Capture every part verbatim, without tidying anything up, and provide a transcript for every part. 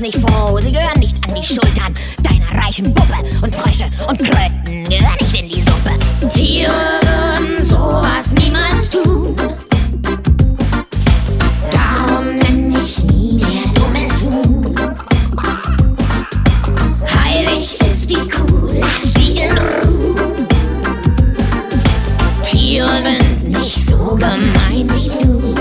nicht froh, sie gehören nicht an die Schultern deiner reichen Puppe. Und Frösche und Kröten gehören nicht in die Suppe. Tiere würden sowas niemals tun. Darum nenn ich nie mehr dummes Huhn. Heilig ist die Kuh, lass sie in Ruhe. Tiere sind nicht so gemein wie du.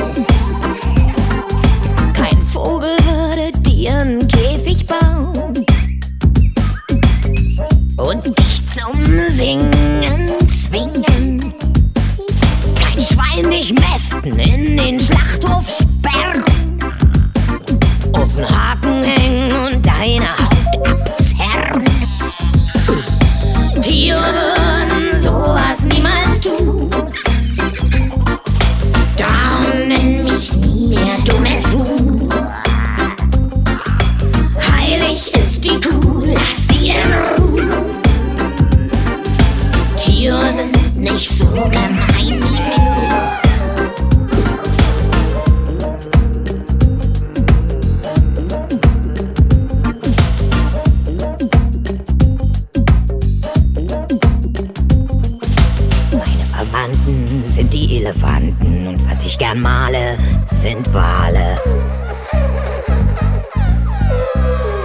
Kein Vogel würde dir einen Käfig bauen und dich zum Singen zwingen. Kein Schwein dich mästen, in den Schlachthof sperren, auf den Haken hängen und deine Haut abzerren. Tiere würden sowas niemals tun. Darum nenn mich nie mehr dummes Huhn. Heilig ist die Kuh, lass sie in Ruhe. Tiere sind nicht so gemein wie du. Meine Verwandten sind die Elefanten und was ich gern male, sind Wale.